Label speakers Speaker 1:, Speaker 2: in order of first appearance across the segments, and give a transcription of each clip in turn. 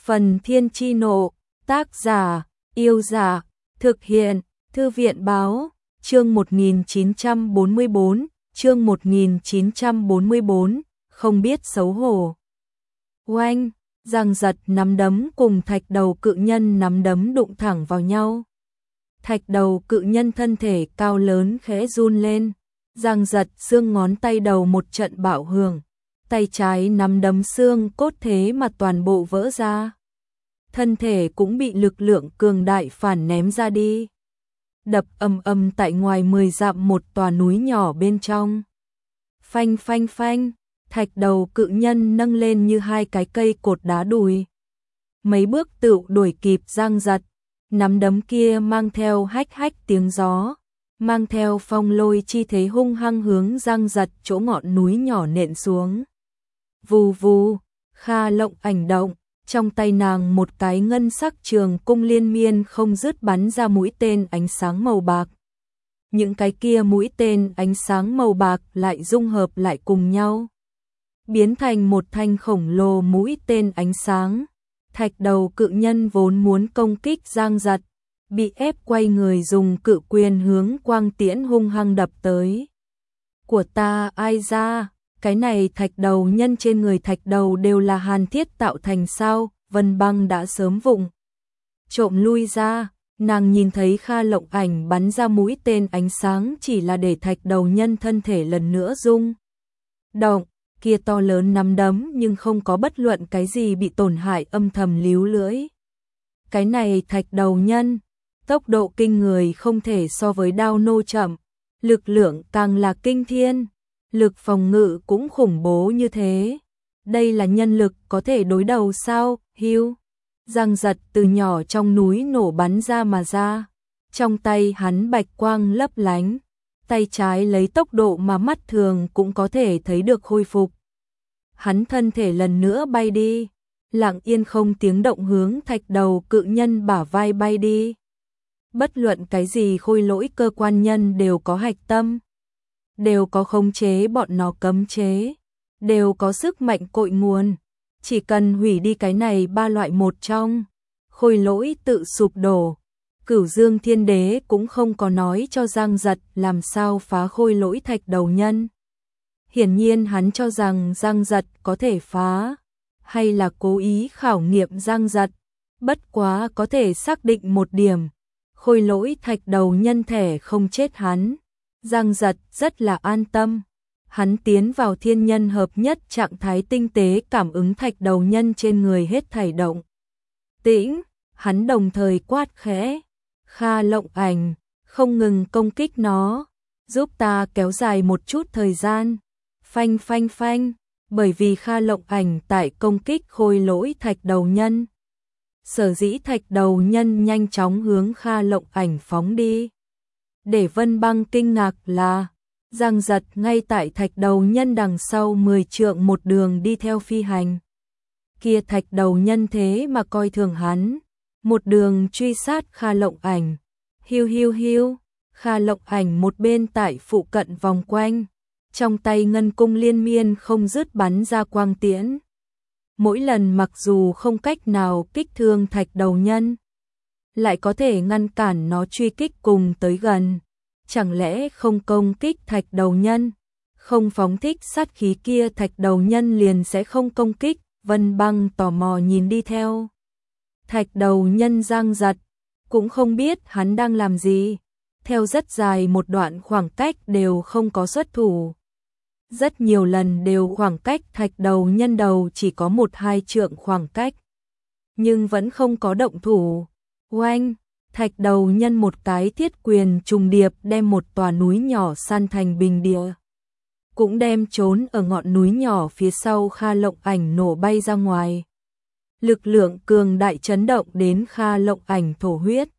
Speaker 1: Phần Thiên Chi Nộ, tác giả, Yêu Giả, thực hiện, Thư viện Báo, chương 1944, chương 1944, không biết xấu hổ. Oanh, Giang Giật nắm đấm cùng thạch đầu cự nhân nắm đấm đụng thẳng vào nhau. Thạch đầu cự nhân thân thể cao lớn khẽ run lên, Giang Giật xương ngón tay đầu một trận bạo hưởng, tay trái nắm đấm xương cốt thế mà toàn bộ vỡ ra. Thân thể cũng bị lực lượng cường đại phản ném ra đi. Đập ầm ầm tại ngoài 10 dặm một tòa núi nhỏ bên trong. Phanh phanh phanh, thạch đầu cự nhân nâng lên như hai cái cây cột đá đùi. Mấy bước tựu đuổi kịp Giang Giật, nắm đấm kia mang theo hách hách tiếng gió, mang theo phong lôi chi thế hung hăng hướng Giang Giật chỗ ngọn núi nhỏ nện xuống. Vù vù, Kha Lộng Ảnh động, trong tay nàng một cái ngân sắc trường cung liên miên không dứt bắn ra mũi tên ánh sáng màu bạc. Những cái kia mũi tên ánh sáng màu bạc lại dung hợp lại cùng nhau, biến thành một thanh khổng lồ mũi tên ánh sáng. Thạch đầu cự nhân vốn muốn công kích Giang Giật, bị ép quay người dùng cự quyền hướng quang tiễn hung hăng đập tới. Của ta ai ra, cái này thạch đầu nhân trên người thạch đầu đều là hàn thiết tạo thành sao? Vân Băng đã sớm vụng trộm lui ra, nàng nhìn thấy Kha Lộng Ảnh bắn ra mũi tên ánh sáng chỉ là để thạch đầu nhân thân thể lần nữa rung động, kia to lớn nắm đấm nhưng không có bất luận cái gì bị tổn hại, âm thầm líu lưỡi. Cái này thạch đầu nhân, tốc độ kinh người không thể so với Đao Nô chậm, lực lượng càng là kinh thiên, lực phòng ngự cũng khủng bố như thế. Đây là nhân lực có thể đối đầu sao? Hiu. Giang Giật từ nhỏ trong núi nổ bắn ra mà ra, trong tay hắn bạch quang lấp lánh, tay trái lấy tốc độ mà mắt thường cũng có thể thấy được khôi phục. Hắn thân thể lần nữa bay đi, lặng yên không tiếng động hướng thạch đầu cự nhân bả vai bay đi. Bất luận cái gì khôi lỗi cơ quan nhân đều có hạch tâm, đều có khống chế bọn nó cấm chế, đều có sức mạnh cội nguồn. Chỉ cần hủy đi cái này ba loại một trong, khôi lỗi tự sụp đổ. Cửu Dương Thiên Đế cũng không có nói cho Giang Giật làm sao phá khôi lỗi thạch đầu nhân. Hiển nhiên hắn cho rằng Giang Giật có thể phá, hay là cố ý khảo nghiệm Giang Giật. Bất quá có thể xác định một điểm, khôi lỗi thạch đầu nhân thể không chết hắn. Giang Giật rất là an tâm. Hắn tiến vào thiên nhân hợp nhất trạng thái tinh tế, cảm ứng thạch đầu nhân trên người hết thảy động tĩnh, hắn đồng thời quát khẽ, Kha Lộng Ảnh, không ngừng công kích nó, giúp ta kéo dài một chút thời gian. Phanh phanh phanh, bởi vì Kha Lộng Ảnh tại công kích khôi lỗi thạch đầu nhân, sở dĩ thạch đầu nhân nhanh chóng hướng Kha Lộng Ảnh phóng đi. Để Vân Băng kinh ngạc là Giang Giật ngay tại thạch đầu nhân đằng sau 10 trượng một đường đi theo phi hành. Kia thạch đầu nhân thế mà coi thường hắn, một đường truy sát Kha Lộng Ảnh. Hiu hiu hiu, Kha Lộng Ảnh một bên tại phụ cận vòng quanh, trong tay ngân cung liên miên không dứt bắn ra quang tiễn. Mỗi lần mặc dù không cách nào kích thương thạch đầu nhân, lại có thể ngăn cản nó truy kích cùng tới gần. Chẳng lẽ không công kích thạch đầu nhân, không phóng thích sát khí kia thạch đầu nhân liền sẽ không công kích? Vân Băng tò mò nhìn đi theo thạch đầu nhân Giang Giật, cũng không biết hắn đang làm gì. Theo rất dài một đoạn khoảng cách đều không có xuất thủ, rất nhiều lần đều khoảng cách thạch đầu nhân đầu chỉ có 1-2 trượng khoảng cách, nhưng vẫn không có động thủ. Oanh, thạch đầu nhân một cái thiết quyền trùng điệp đem một tòa núi nhỏ san thành bình địa, cũng đem trốn ở ngọn núi nhỏ phía sau Kha Lộng Ảnh nổ bay ra ngoài. Lực lượng cường đại chấn động đến Kha Lộng Ảnh thổ huyết.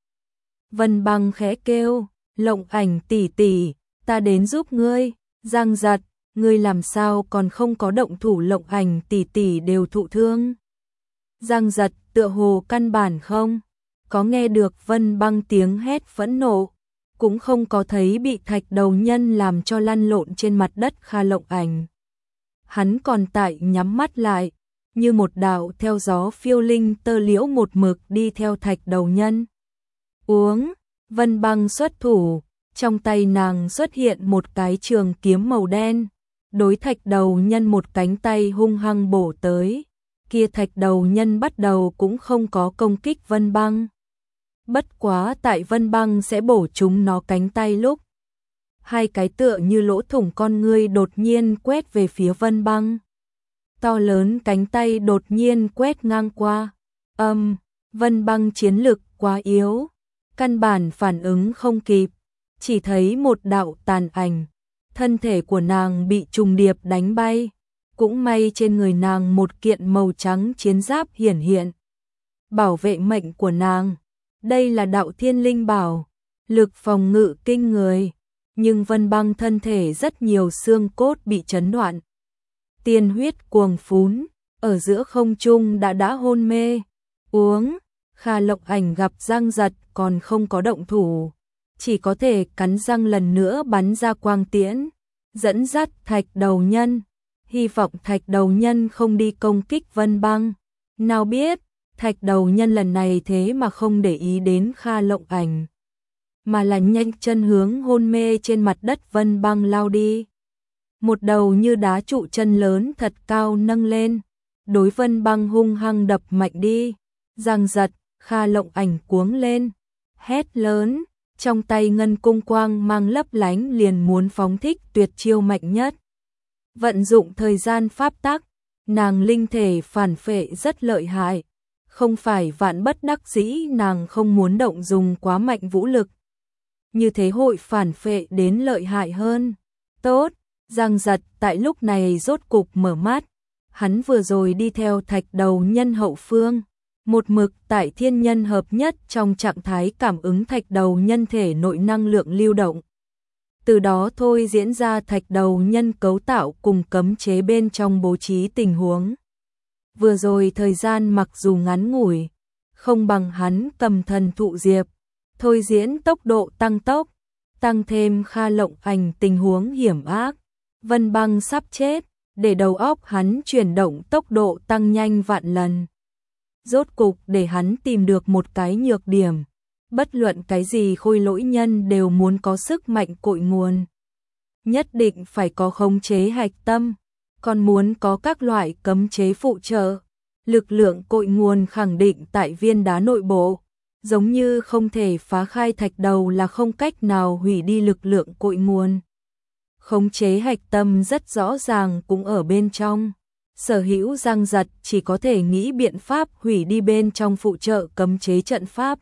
Speaker 1: Vân Băng khẽ kêu, Lộng Ảnh tỷ tỷ, ta đến giúp ngươi. Giang Giật, ngươi làm sao còn không có động thủ? Lộng Ảnh tỷ tỷ đều thụ thương. Giang Giật tựa hồ căn bản không có nghe được Vân Băng tiếng hét phẫn nộ, cũng không có thấy bị thạch đầu nhân làm cho lăn lộn trên mặt đất Kha Lộng Ảnh. Hắn còn tại nhắm mắt lại, như một đạo theo gió phiêu linh tơ liễu một mực đi theo Thạch Đầu Nhân. Uống, Vân Băng xuất thủ, trong tay nàng xuất hiện một cái trường kiếm màu đen, đối Thạch Đầu Nhân một cánh tay hung hăng bổ tới. Kia Thạch Đầu Nhân bắt đầu cũng không có công kích Vân Băng. Bất quá tại Vân Băng sẽ bổ trúng nó cánh tay lúc, hai cái tựa như lỗ thủng con ngươi đột nhiên quét về phía Vân Băng. To lớn cánh tay đột nhiên quét ngang qua. Vân Băng chiến lực quá yếu, căn bản phản ứng không kịp, chỉ thấy một đạo tàn ảnh, thân thể của nàng bị trùng điệp đánh bay, cũng may trên người nàng một kiện màu trắng chiến giáp hiển hiện, bảo vệ mệnh của nàng. Đây là đạo thiên linh bảo, lực phòng ngự kinh người, nhưng Vân Băng thân thể rất nhiều xương cốt bị chấn đoạn. Tiên huyết cuồng phún, ở giữa không trung đã hôn mê. Uống, Kha Lộc Ảnh gặp Giang Giật còn không có động thủ, chỉ có thể cắn răng lần nữa bắn ra quang tiễn, dẫn dắt Thạch Đầu Nhân, hy vọng Thạch Đầu Nhân không đi công kích Vân Băng. Nào biết, Thạch Đầu Nhân lần này thế mà không để ý đến Kha Lộc Ảnh, mà là nhanh chân hướng hôn mê trên mặt đất Vân Băng lao đi. Một đầu như đá trụ chân lớn thật cao nâng lên, đối Vân Băng hung hăng đập mạnh đi. Giang Giật, Kha Lộc Ảnh cuống lên, hét lớn, trong tay ngân cung quang mang lấp lánh liền muốn phóng thích tuyệt chiêu mạnh nhất. Vận dụng thời gian pháp tắc, nàng linh thể phản phệ rất lợi hại, không phải vạn bất đắc dĩ nàng không muốn động dùng quá mạnh vũ lực. Như thế hội phản phệ đến lợi hại hơn. Tốt, Giang Giật tại lúc này rốt cục mở mắt, hắn vừa rồi đi theo Thạch Đầu Nhân hậu phương, một mực tại thiên nhân hợp nhất trong trạng thái cảm ứng Thạch Đầu Nhân thể nội năng lượng lưu động. Từ đó thôi diễn ra Thạch Đầu Nhân cấu tạo cùng cấm chế bên trong bố trí tình huống. Vừa rồi thời gian mặc dù ngắn ngủi, không bằng hắn cầm thần thụ diệp, thôi diễn tốc độ tăng tốc, tăng thêm Kha Lộc Ảnh tình huống hiểm ác. Vân Băng sắp chết, để đầu óc hắn chuyển động tốc độ tăng nhanh vạn lần. Rốt cục để hắn tìm được một cái nhược điểm, bất luận cái gì khôi lỗi nhân đều muốn có sức mạnh cội nguồn. Nhất định phải có khống chế hạch tâm, còn muốn có các loại cấm chế phụ trợ. Lực lượng cội nguồn khẳng định tại viên đá nội bộ, giống như không thể phá khai thạch đầu là không cách nào hủy đi lực lượng cội nguồn. Khống chế hạch tâm rất rõ ràng cũng ở bên trong. Sở hữu Giang Giật chỉ có thể nghĩ biện pháp hủy đi bên trong phụ trợ cấm chế trận pháp.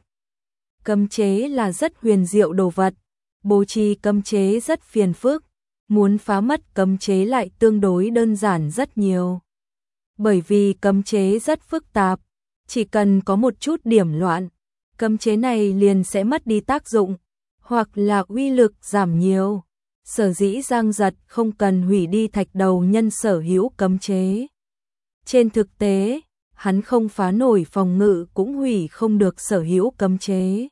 Speaker 1: Cấm chế là rất huyền diệu đồ vật, bố trí cấm chế rất phiền phức, muốn phá mất cấm chế lại tương đối đơn giản rất nhiều. Bởi vì cấm chế rất phức tạp, chỉ cần có một chút điểm loạn, cấm chế này liền sẽ mất đi tác dụng, hoặc là uy lực giảm nhiều. Sở dĩ Giang Giật không cần hủy đi Thạch Đầu Nhân sở hữu cấm chế. Trên thực tế, hắn không phá nổi phòng ngự cũng hủy không được sở hữu cấm chế.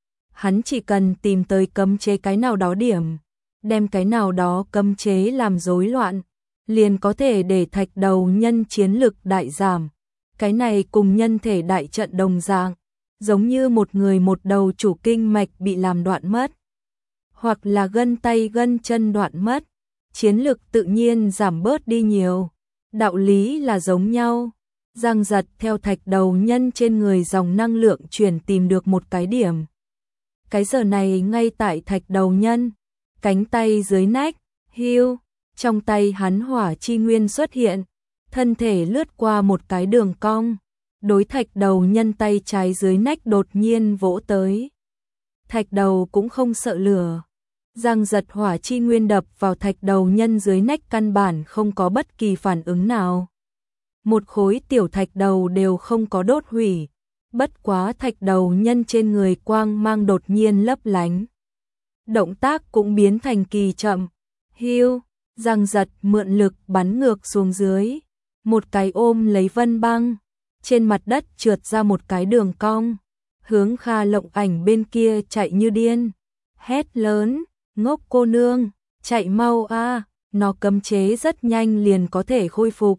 Speaker 1: Hắn chỉ cần tìm tới cấm chế cái nào đó điểm, đem cái nào đó cấm chế làm rối loạn, liền có thể để Thạch Đầu Nhân chiến lực đại giảm. Cái này cùng nhân thể đại trận đồng dạng, giống như một người một đầu chủ kinh mạch bị làm đoạn mất, hoặc là gân tay gân chân đoạn mất, chiến lực tự nhiên giảm bớt đi nhiều. Đạo lý là giống nhau. Giang Giật theo Thạch Đầu Nhân trên người dòng năng lượng chuyển tìm được một cái điểm. Cái giờ này ngay tại Thạch Đầu Nhân, cánh tay dưới nách, hưu, trong tay hắn hỏa chi nguyên xuất hiện, thân thể lướt qua một cái đường cong, đối Thạch Đầu Nhân tay trái dưới nách đột nhiên vỗ tới. Thạch Đầu cũng không sợ lửa. Giang Giật hỏa chi nguyên đập vào Thạch Đầu Nhân dưới nách căn bản không có bất kỳ phản ứng nào. Một khối tiểu thạch đầu đều không có đốt hủy, bất quá Thạch Đầu Nhân trên người quang mang đột nhiên lấp lánh. Động tác cũng biến thành kỳ chậm. Hưu, Giang Giật mượn lực bắn ngược xuống dưới, một cái ôm lấy Vân Băng, trên mặt đất trượt ra một cái đường cong, hướng Kha Lộc Ảnh bên kia chạy như điên, hét lớn. Ngốc cô nương, chạy mau a, nó cấm chế rất nhanh liền có thể khôi phục.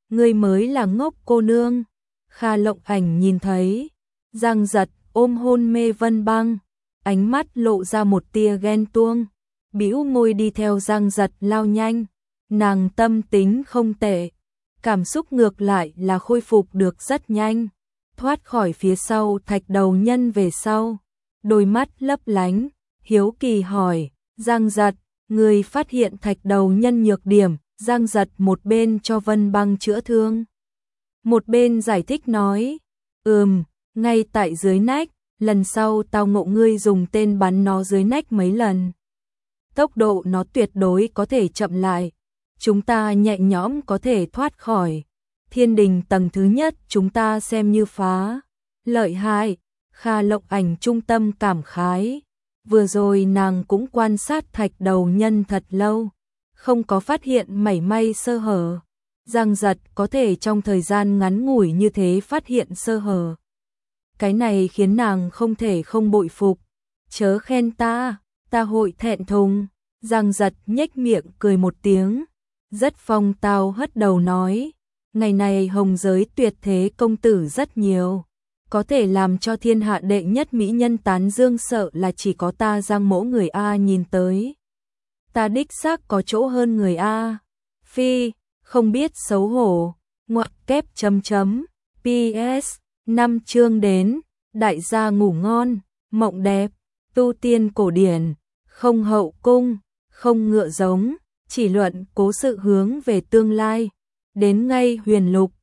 Speaker 1: ngươi mới là ngốc cô nương. Kha Lộng Ảnh nhìn thấy, Giang Giật ôm hôn mê Vân Băng, ánh mắt lộ ra một tia ghen tuông, bĩu môi đi theo Giang Giật lao nhanh. Nàng tâm tính không tệ, cảm xúc ngược lại là khôi phục được rất nhanh, thoát khỏi phía sau Thạch Đầu Nhân về sau, đôi mắt lấp lánh, hiếu kỳ hỏi, Giang Giật, người phát hiện Thạch Đầu Nhân nhược điểm. Giang Giật một bên cho Vân Băng chữa thương, một bên giải thích nói, ngay tại dưới nách, lần sau tao ngộ ngươi dùng tên bắn nó dưới nách mấy lần. Tốc độ nó tuyệt đối có thể chậm lại, chúng ta nhẹ nhõm có thể thoát khỏi. Thiên đình tầng thứ nhất chúng ta xem như phá. Lợi hại, Kha Lộng Ảnh trung tâm cảm khái. Vừa rồi nàng cũng quan sát Thạch Đầu Nhân thật lâu, không có phát hiện mảy may sơ hở. Giang Giật có thể trong thời gian ngắn ngủi như thế phát hiện sơ hở. Cái này khiến nàng không thể không bội phục. Chớ khen ta hội thẹn thùng. Giang Giật nhếch miệng cười một tiếng, rất phong tao hất đầu nói, ngày này hồng giới tuyệt thế công tử rất nhiều, có thể làm cho thiên hạ đệ nhất mỹ nhân tán dương sợ là chỉ có ta Giang mỗ người A nhìn tới. Ta đích xác có chỗ hơn người A. Phi, không biết xấu hổ, ngoặc kép chấm chấm, PS, 5 chương đến, đại gia ngủ ngon, mộng đẹp, tu tiên cổ điển, không hậu cung, không ngựa giống, chỉ luận cố sự hướng về tương lai, đến ngay huyền lục,